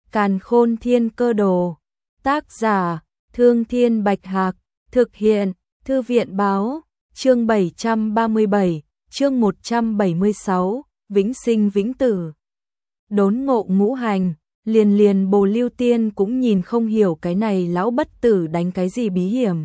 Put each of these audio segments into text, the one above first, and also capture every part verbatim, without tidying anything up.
Càn Khôn Thiên Cơ Đồ. Tác giả: Thương Thiên Bạch Hạc. Thực hiện: Thư viện Báo. Chương bảy trăm ba mươi bảy, chương một trăm bảy mươi sáu, Vĩnh Sinh Vĩnh Tử. Đốn ngộ ngũ hành, liền liền Bồ Lưu Tiên cũng nhìn không hiểu cái này lão bất tử đánh cái gì bí hiểm.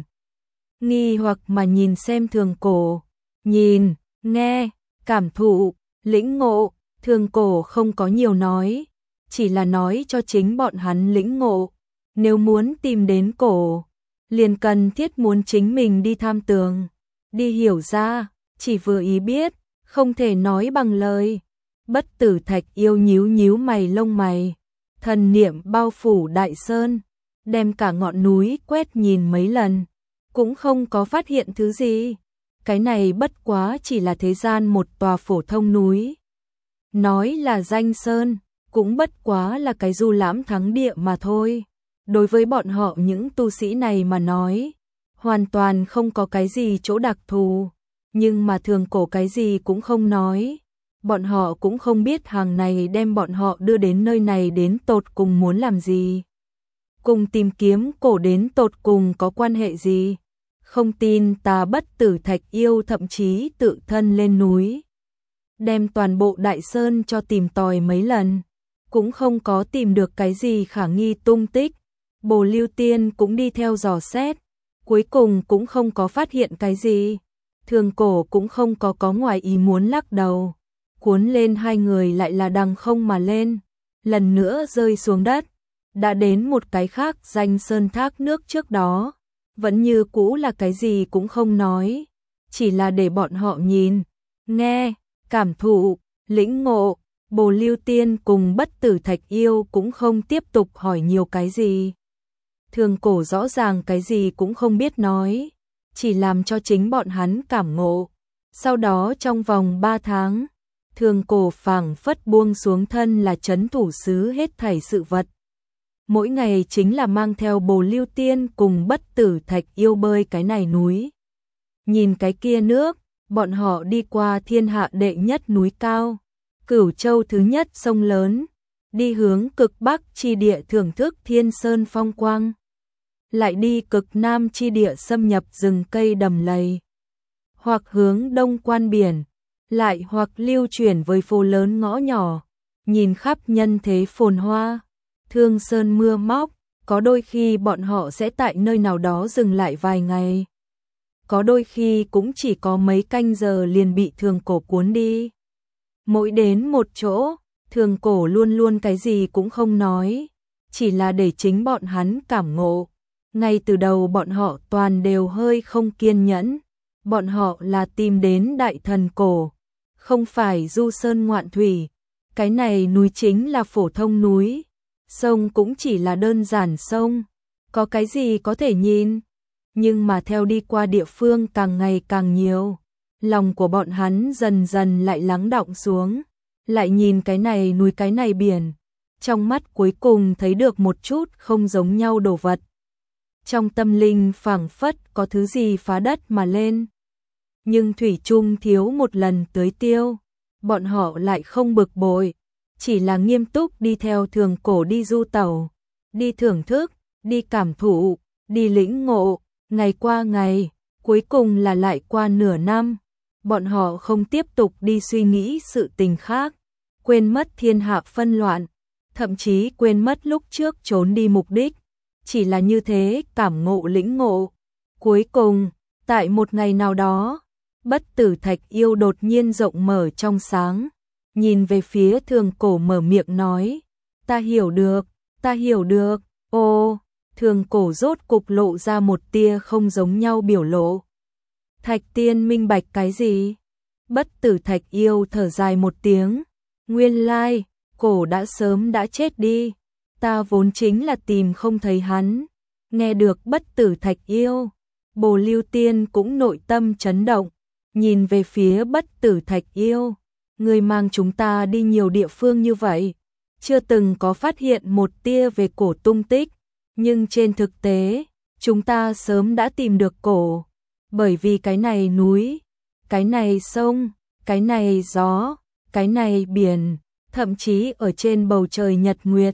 Nghi hoặc mà nhìn xem Thường Cổ, nhìn, nghe, cảm thụ, lĩnh ngộ. Thường Cổ không có nhiều nói, chỉ là nói cho chính bọn hắn lĩnh ngộ. Nếu muốn tìm đến cổ, liền cần thiết muốn chính mình đi tham tường, đi hiểu ra, chỉ vừa ý biết, không thể nói bằng lời. Bất tử thạch yêu nhíu nhíu mày lông mày, thần niệm bao phủ đại sơn, đem cả ngọn núi quét nhìn mấy lần, cũng không có phát hiện thứ gì. Cái này bất quá chỉ là thế gian một tòa phổ thông núi. Nói là danh sơn, cũng bất quá là cái du lãm thắng địa mà thôi. Đối với bọn họ những tu sĩ này mà nói, hoàn toàn không có cái gì chỗ đặc thù. Nhưng mà Thường Cổ cái gì cũng không nói. Bọn họ cũng không biết hàng này đem bọn họ đưa đến nơi này đến tột cùng muốn làm gì. Cùng tìm kiếm cổ đến tột cùng có quan hệ gì. Không tin ta bất tử thạch yêu thậm chí tự thân lên núi, đem toàn bộ đại sơn cho tìm tòi mấy lần, cũng không có tìm được cái gì khả nghi tung tích. Bồ Lưu Tiên cũng đi theo dò xét, cuối cùng cũng không có phát hiện cái gì. Thường Cổ cũng không có có ngoài ý muốn lắc đầu, cuốn lên hai người lại là đằng không mà lên, lần nữa rơi xuống đất, đã đến một cái khác danh sơn thác nước trước đó, vẫn như cũ là cái gì cũng không nói, chỉ là để bọn họ nhìn, nghe, cảm thụ, lĩnh ngộ. Bồ Lưu Tiên cùng bất tử thạch yêu cũng không tiếp tục hỏi nhiều cái gì. Thường Cổ rõ ràng cái gì cũng không biết nói, chỉ làm cho chính bọn hắn cảm ngộ. Sau đó trong vòng ba tháng, Thường Cổ phảng phất buông xuống thân là trấn thủ sứ hết thảy sự vật. Mỗi ngày chính là mang theo Bồ Lưu Tiên cùng bất tử thạch yêu bơi cái này núi, nhìn cái kia nước. Bọn họ đi qua thiên hạ đệ nhất núi cao, Cửu Châu thứ nhất sông lớn, đi hướng cực bắc chi địa thưởng thức thiên sơn phong quang, lại đi cực nam chi địa xâm nhập rừng cây đầm lầy, hoặc hướng đông quan biển, lại hoặc lưu chuyển với phố lớn ngõ nhỏ, nhìn khắp nhân thế phồn hoa, thương sơn mưa móc. Có đôi khi bọn họ sẽ tại nơi nào đó dừng lại vài ngày, có đôi khi cũng chỉ có mấy canh giờ liền bị Thường Cổ cuốn đi. Mỗi đến một chỗ, Thường Cổ luôn luôn cái gì cũng không nói, chỉ là để chính bọn hắn cảm ngộ. Ngay từ đầu bọn họ toàn đều hơi không kiên nhẫn, bọn họ là tìm đến đại thần cổ, không phải du sơn ngoạn thủy. Cái này núi chính là phổ thông núi, sông cũng chỉ là đơn giản sông, có cái gì có thể nhìn. Nhưng mà theo đi qua địa phương càng ngày càng nhiều, lòng của bọn hắn dần dần lại lắng đọng xuống, lại nhìn cái này núi cái này biển, trong mắt cuối cùng thấy được một chút không giống nhau đồ vật. Trong tâm linh phảng phất có thứ gì phá đất mà lên, nhưng thủy chung thiếu một lần tưới tiêu, bọn họ lại không bực bội, chỉ là nghiêm túc đi theo Thường Cổ đi du tẩu, đi thưởng thức, đi cảm thụ, đi lĩnh ngộ. Ngày qua ngày, cuối cùng là lại qua nửa năm, bọn họ không tiếp tục đi suy nghĩ sự tình khác, quên mất thiên hạ phân loạn, thậm chí quên mất lúc trước trốn đi mục đích, chỉ là như thế cảm ngộ lĩnh ngộ. Cuối cùng, tại một ngày nào đó, bất tử thạch yêu đột nhiên rộng mở trong sáng, nhìn về phía Thường Cổ mở miệng nói, ta hiểu được, ta hiểu được. Ô, Thường Cổ rốt cục lộ ra một tia không giống nhau biểu lộ. Thạch Tiên minh bạch cái gì? Bất tử thạch yêu thở dài một tiếng, nguyên lai, Cổ đã sớm đã chết đi, ta vốn chính là tìm không thấy hắn. Nghe được bất tử thạch yêu, Bồ Lưu Tiên cũng nội tâm chấn động, nhìn về phía bất tử thạch yêu, người mang chúng ta đi nhiều địa phương như vậy, chưa từng có phát hiện một tia về cổ tung tích, nhưng trên thực tế, chúng ta sớm đã tìm được cổ, bởi vì cái này núi, cái này sông, cái này gió, cái này biển, thậm chí ở trên bầu trời nhật nguyệt,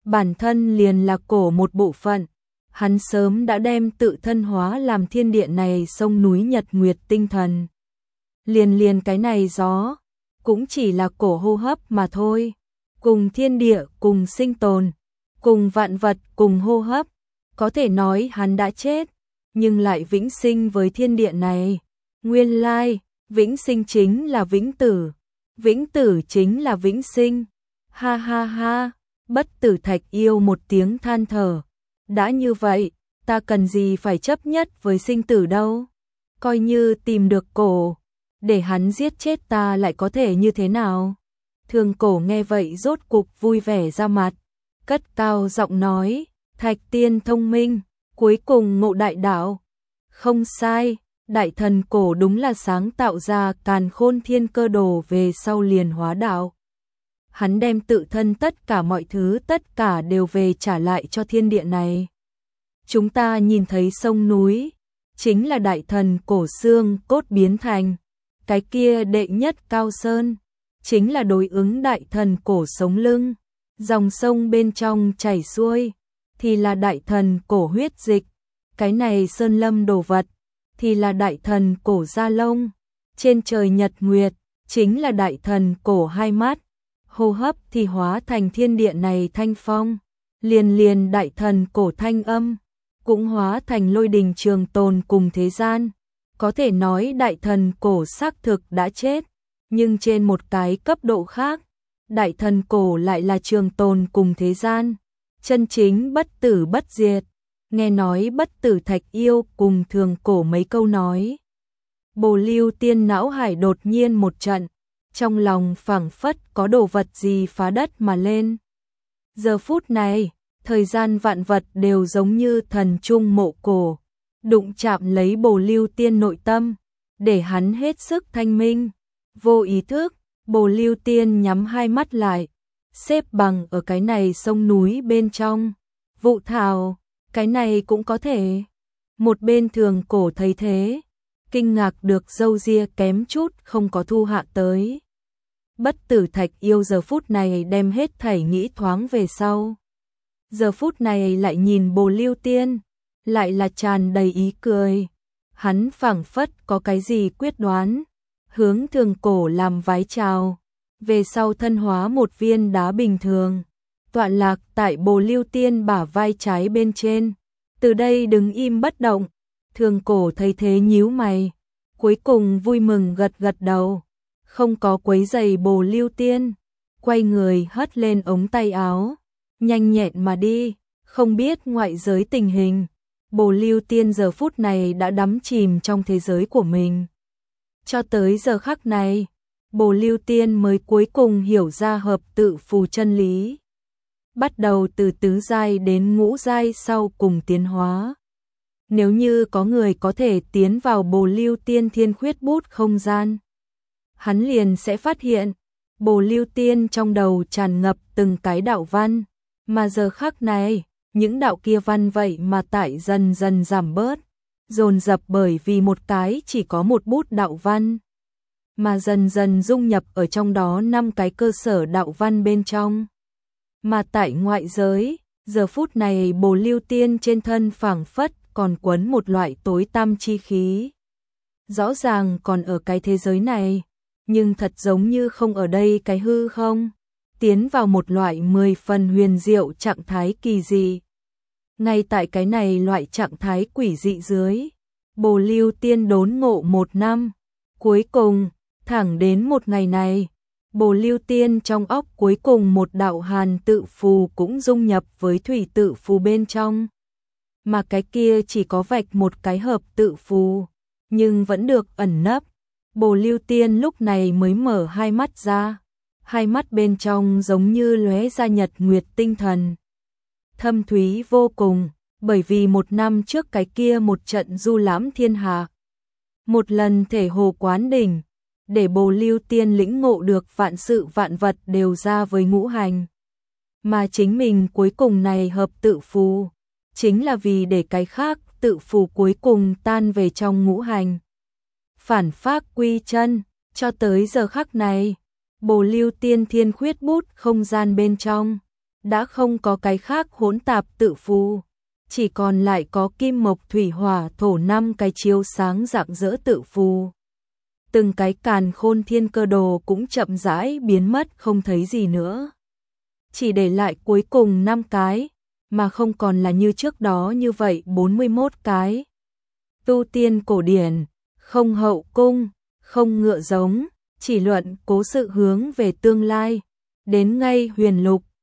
bản thân liền là cổ một bộ phận, hắn sớm đã đem tự thân hóa làm thiên địa này sông núi nhật nguyệt tinh thần. Liền liền cái này gió, cũng chỉ là cổ hô hấp mà thôi, cùng thiên địa, cùng sinh tồn, cùng vạn vật, cùng hô hấp, có thể nói hắn đã chết, nhưng lại vĩnh sinh với thiên địa này. Nguyên lai, vĩnh sinh chính là vĩnh tử, vĩnh tử chính là vĩnh sinh. Ha ha ha, Bất Tử Thạch Yêu một tiếng than thở. Đã như vậy, ta cần gì phải chấp nhất với sinh tử đâu? Coi như tìm được cổ, để hắn giết chết ta lại có thể như thế nào? Thường Cổ nghe vậy rốt cục vui vẻ ra mặt, cất cao giọng nói, Thạch Tiên thông minh, cuối cùng ngộ đại đạo. Không sai, đại thần Cổ đúng là sáng tạo ra Càn Khôn Thiên Cơ Đồ về sau liền hóa đạo. Hắn đem tự thân tất cả mọi thứ tất cả đều về trả lại cho thiên địa này. Chúng ta nhìn thấy sông núi, chính là đại thần Cổ xương cốt biến thành. Cái kia đệ nhất cao sơn, chính là đối ứng đại thần Cổ sống lưng. Dòng sông bên trong chảy xuôi, thì là đại thần Cổ huyết dịch. Cái này sơn lâm đồ vật, thì là đại thần Cổ da lông. Trên trời nhật nguyệt, chính là đại thần Cổ hai mắt. Hô hấp thì hóa thành thiên địa này thanh phong. Liền liền đại thần Cổ thanh âm, cũng hóa thành lôi đình trường tồn cùng thế gian. Có thể nói đại thần Cổ xác thực đã chết, nhưng trên một cái cấp độ khác, đại thần Cổ lại là trường tồn cùng thế gian, chân chính bất tử bất diệt. Nghe nói Bất Tử Thạch Yêu cùng Thường Cổ mấy câu nói, Bồ Lưu Tiên não hải đột nhiên một trận, trong lòng phảng phất có đồ vật gì phá đất mà lên. Giờ phút này, thời gian vạn vật đều giống như thần trung mộ cổ, đụng chạm lấy Bồ Lưu Tiên nội tâm, để hắn hết sức thanh minh. Vô ý thức, Bồ Lưu Tiên nhắm hai mắt lại, xếp bằng ở cái này sông núi bên trong. Vụ thảo, cái này cũng có thể. Một bên Thường Cổ thấy thế, kinh ngạc được râu ria kém chút không có thu hạ tới. Bất Tử Thạch Yêu giờ phút này đem hết thảy nghĩ thoáng về sau. Giờ phút này lại nhìn Bồ Lưu Tiên, lại là tràn đầy ý cười. Hắn phảng phất có cái gì quyết đoán, hướng Thường Cổ làm vái chào, về sau thân hóa một viên đá bình thường, tọa lạc tại Bồ Lưu Tiên bả vai trái bên trên. Từ đây đứng im bất động. Thường Cổ thấy thế nhíu mày, cuối cùng vui mừng gật gật đầu, không có quấy rầy Bồ Lưu Tiên, quay người hất lên ống tay áo, nhanh nhẹn mà đi. Không biết ngoại giới tình hình, Bồ Lưu Tiên giờ phút này đã đắm chìm trong thế giới của mình. Cho tới giờ khắc này, Bồ Lưu Tiên mới cuối cùng hiểu ra hợp tự phù chân lý. Bắt đầu từ tứ giai đến ngũ giai sau cùng tiến hóa. Nếu như có người có thể tiến vào Bồ Lưu Tiên thiên khuyết bút không gian, hắn liền sẽ phát hiện, Bồ Lưu Tiên trong đầu tràn ngập từng cái đạo văn, mà giờ khắc này, những đạo kia văn vậy mà tại dần dần giảm bớt, dồn dập bởi vì một cái chỉ có một bút đạo văn, mà dần dần dung nhập ở trong đó năm cái cơ sở đạo văn bên trong. Mà tại ngoại giới, giờ phút này Bồ Lưu Tiên trên thân phảng phất còn quấn một loại tối tăm chi khí. Rõ ràng còn ở cái thế giới này, nhưng thật giống như không ở đây cái hư không, tiến vào một loại mười phần huyền diệu trạng thái kỳ dị. Ngay tại cái này loại trạng thái quỷ dị dưới, Bồ Lưu Tiên đốn ngộ một năm, cuối cùng, thẳng đến một ngày này, Bồ Lưu Tiên trong óc cuối cùng một đạo hàn tự phù cũng dung nhập với thủy tự phù bên trong. Mà cái kia chỉ có vạch một cái hợp tự phù, nhưng vẫn được ẩn nấp. Bồ Lưu Tiên lúc này mới mở hai mắt ra, hai mắt bên trong giống như lóe ra nhật nguyệt tinh thần. Thâm thúy vô cùng, bởi vì một năm trước cái kia một trận du lãm thiên hạ. Một lần thể hồ quán đỉnh, để Bồ Lưu Tiên lĩnh ngộ được vạn sự vạn vật đều ra với ngũ hành. Mà chính mình cuối cùng này hợp tự phù, chính là vì để cái khác tự phù cuối cùng tan về trong ngũ hành. Phản phác quy chân, cho tới giờ khắc này, Bồ Lưu Tiên thiên khuyết bút không gian bên trong, đã không có cái khác hỗn tạp tự phù, chỉ còn lại có kim mộc thủy hỏa thổ năm cái chiếu sáng rạng rỡ tự phù. Từng cái càn khôn thiên cơ đồ cũng chậm rãi biến mất không thấy gì nữa. Chỉ để lại cuối cùng năm cái, mà không còn là như trước đó như vậy bốn mươi mốt cái. Tu tiên cổ điển, không hậu cung, không ngựa giống, chỉ luận cố sự hướng về tương lai. Đến ngay huyền lục,